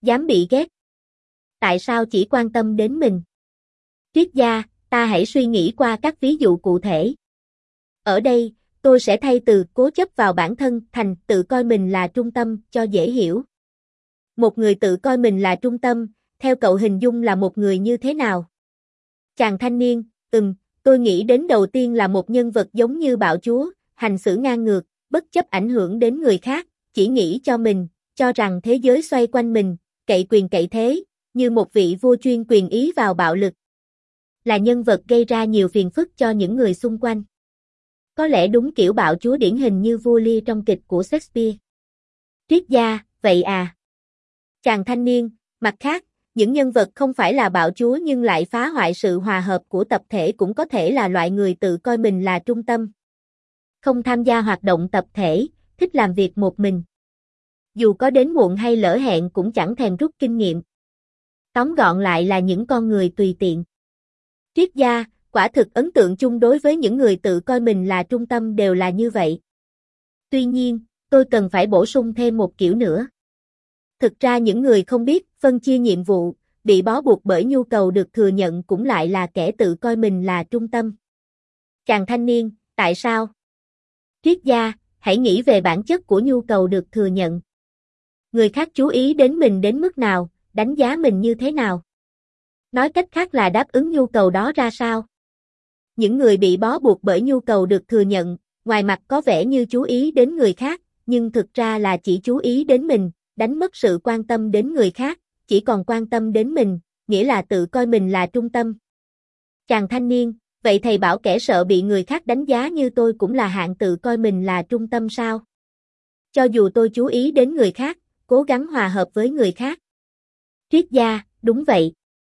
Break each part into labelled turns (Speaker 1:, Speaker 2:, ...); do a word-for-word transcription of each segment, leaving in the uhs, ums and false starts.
Speaker 1: Dám bị ghét. Tại sao chỉ quan tâm đến mình? Triết gia, ta hãy suy nghĩ qua các ví dụ cụ thể. Ở đây, tôi sẽ thay từ cố chấp vào bản thân thành tự coi mình là trung tâm cho dễ hiểu. Một người tự coi mình là trung tâm, theo cậu hình dung là một người như thế nào? Chàng thanh niên, ừm, tôi nghĩ đến đầu tiên là một nhân vật giống như bạo chúa, hành xử ngang ngược, bất chấp ảnh hưởng đến người khác, chỉ nghĩ cho mình, cho rằng thế giới xoay quanh mình, cậy quyền cậy thế, như một vị vua chuyên quyền ý vào bạo lực. Là nhân vật gây ra nhiều phiền phức cho những người xung quanh. Có lẽ đúng kiểu bạo chúa điển hình như vua Lear trong kịch của Shakespeare. Triết gia, vậy à? Chàng thanh niên, mặt khác, những nhân vật không phải là bạo chúa nhưng lại phá hoại sự hòa hợp của tập thể cũng có thể là loại người tự coi mình là trung tâm. Không tham gia hoạt động tập thể, thích làm việc một mình. Dù có đến muộn hay lỡ hẹn cũng chẳng thèm rút kinh nghiệm. Tóm gọn lại là những con người tùy tiện. Triết gia, quả thực ấn tượng chung đối với những người tự coi mình là trung tâm đều là như vậy. Tuy nhiên, tôi cần phải bổ sung thêm một kiểu nữa. Thực ra những người không biết phân chia nhiệm vụ, bị bó buộc bởi nhu cầu được thừa nhận cũng lại là kẻ tự coi mình là trung tâm. Chàng thanh niên, tại sao? Triết gia, hãy nghĩ về bản chất của nhu cầu được thừa nhận. Người khác chú ý đến mình đến mức nào, đánh giá mình như thế nào? Nói cách khác là đáp ứng nhu cầu đó ra sao? Những người bị bó buộc bởi nhu cầu được thừa nhận, ngoài mặt có vẻ như chú ý đến người khác, nhưng thực ra là chỉ chú ý đến mình, đánh mất sự quan tâm đến người khác, chỉ còn quan tâm đến mình, nghĩa là tự coi mình là trung tâm. Chàng thanh niên, vậy thầy bảo kẻ sợ bị người khác đánh giá như tôi cũng là hạng tự coi mình là trung tâm sao? Cho dù tôi chú ý đến người khác, cố gắng hòa hợp với người khác. Triết gia, đúng vậy.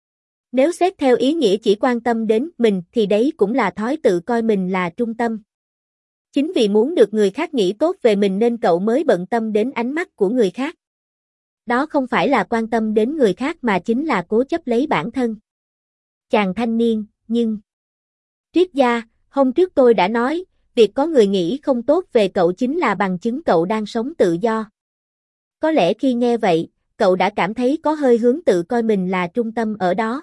Speaker 1: Nếu xét theo ý nghĩa chỉ quan tâm đến mình thì đấy cũng là thói tự coi mình là trung tâm. Chính vì muốn được người khác nghĩ tốt về mình nên cậu mới bận tâm đến ánh mắt của người khác. Đó không phải là quan tâm đến người khác mà chính là cố chấp lấy bản thân. Chàng thanh niên, nhưng... Triết gia, hôm trước tôi đã nói, việc có người nghĩ không tốt về cậu chính là bằng chứng cậu đang sống tự do. Có lẽ khi nghe vậy, cậu đã cảm thấy có hơi hướng tự coi mình là trung tâm ở đó.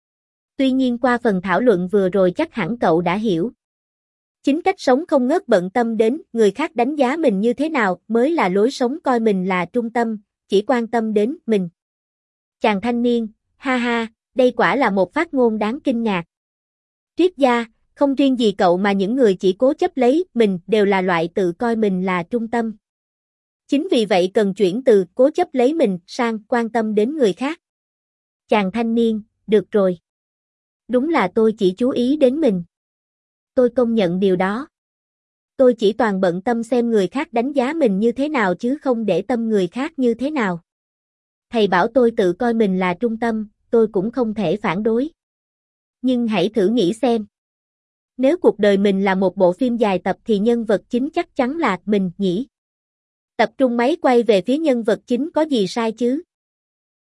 Speaker 1: Tuy nhiên qua phần thảo luận vừa rồi chắc hẳn cậu đã hiểu. Chính cách sống không ngớt bận tâm đến người khác đánh giá mình như thế nào mới là lối sống coi mình là trung tâm, chỉ quan tâm đến mình. Chàng thanh niên, ha ha, đây quả là một phát ngôn đáng kinh ngạc. Triết gia, không riêng gì cậu mà những người chỉ cố chấp lấy mình đều là loại tự coi mình là trung tâm. Chính vì vậy cần chuyển từ cố chấp lấy mình sang quan tâm đến người khác. Chàng thanh niên, được rồi. Đúng là tôi chỉ chú ý đến mình. Tôi công nhận điều đó. Tôi chỉ toàn bận tâm xem người khác đánh giá mình như thế nào chứ không để tâm người khác như thế nào. Thầy bảo tôi tự coi mình là trung tâm, tôi cũng không thể phản đối. Nhưng hãy thử nghĩ xem. Nếu cuộc đời mình là một bộ phim dài tập thì nhân vật chính chắc chắn là mình nhỉ? Tập trung máy quay về phía nhân vật chính có gì sai chứ?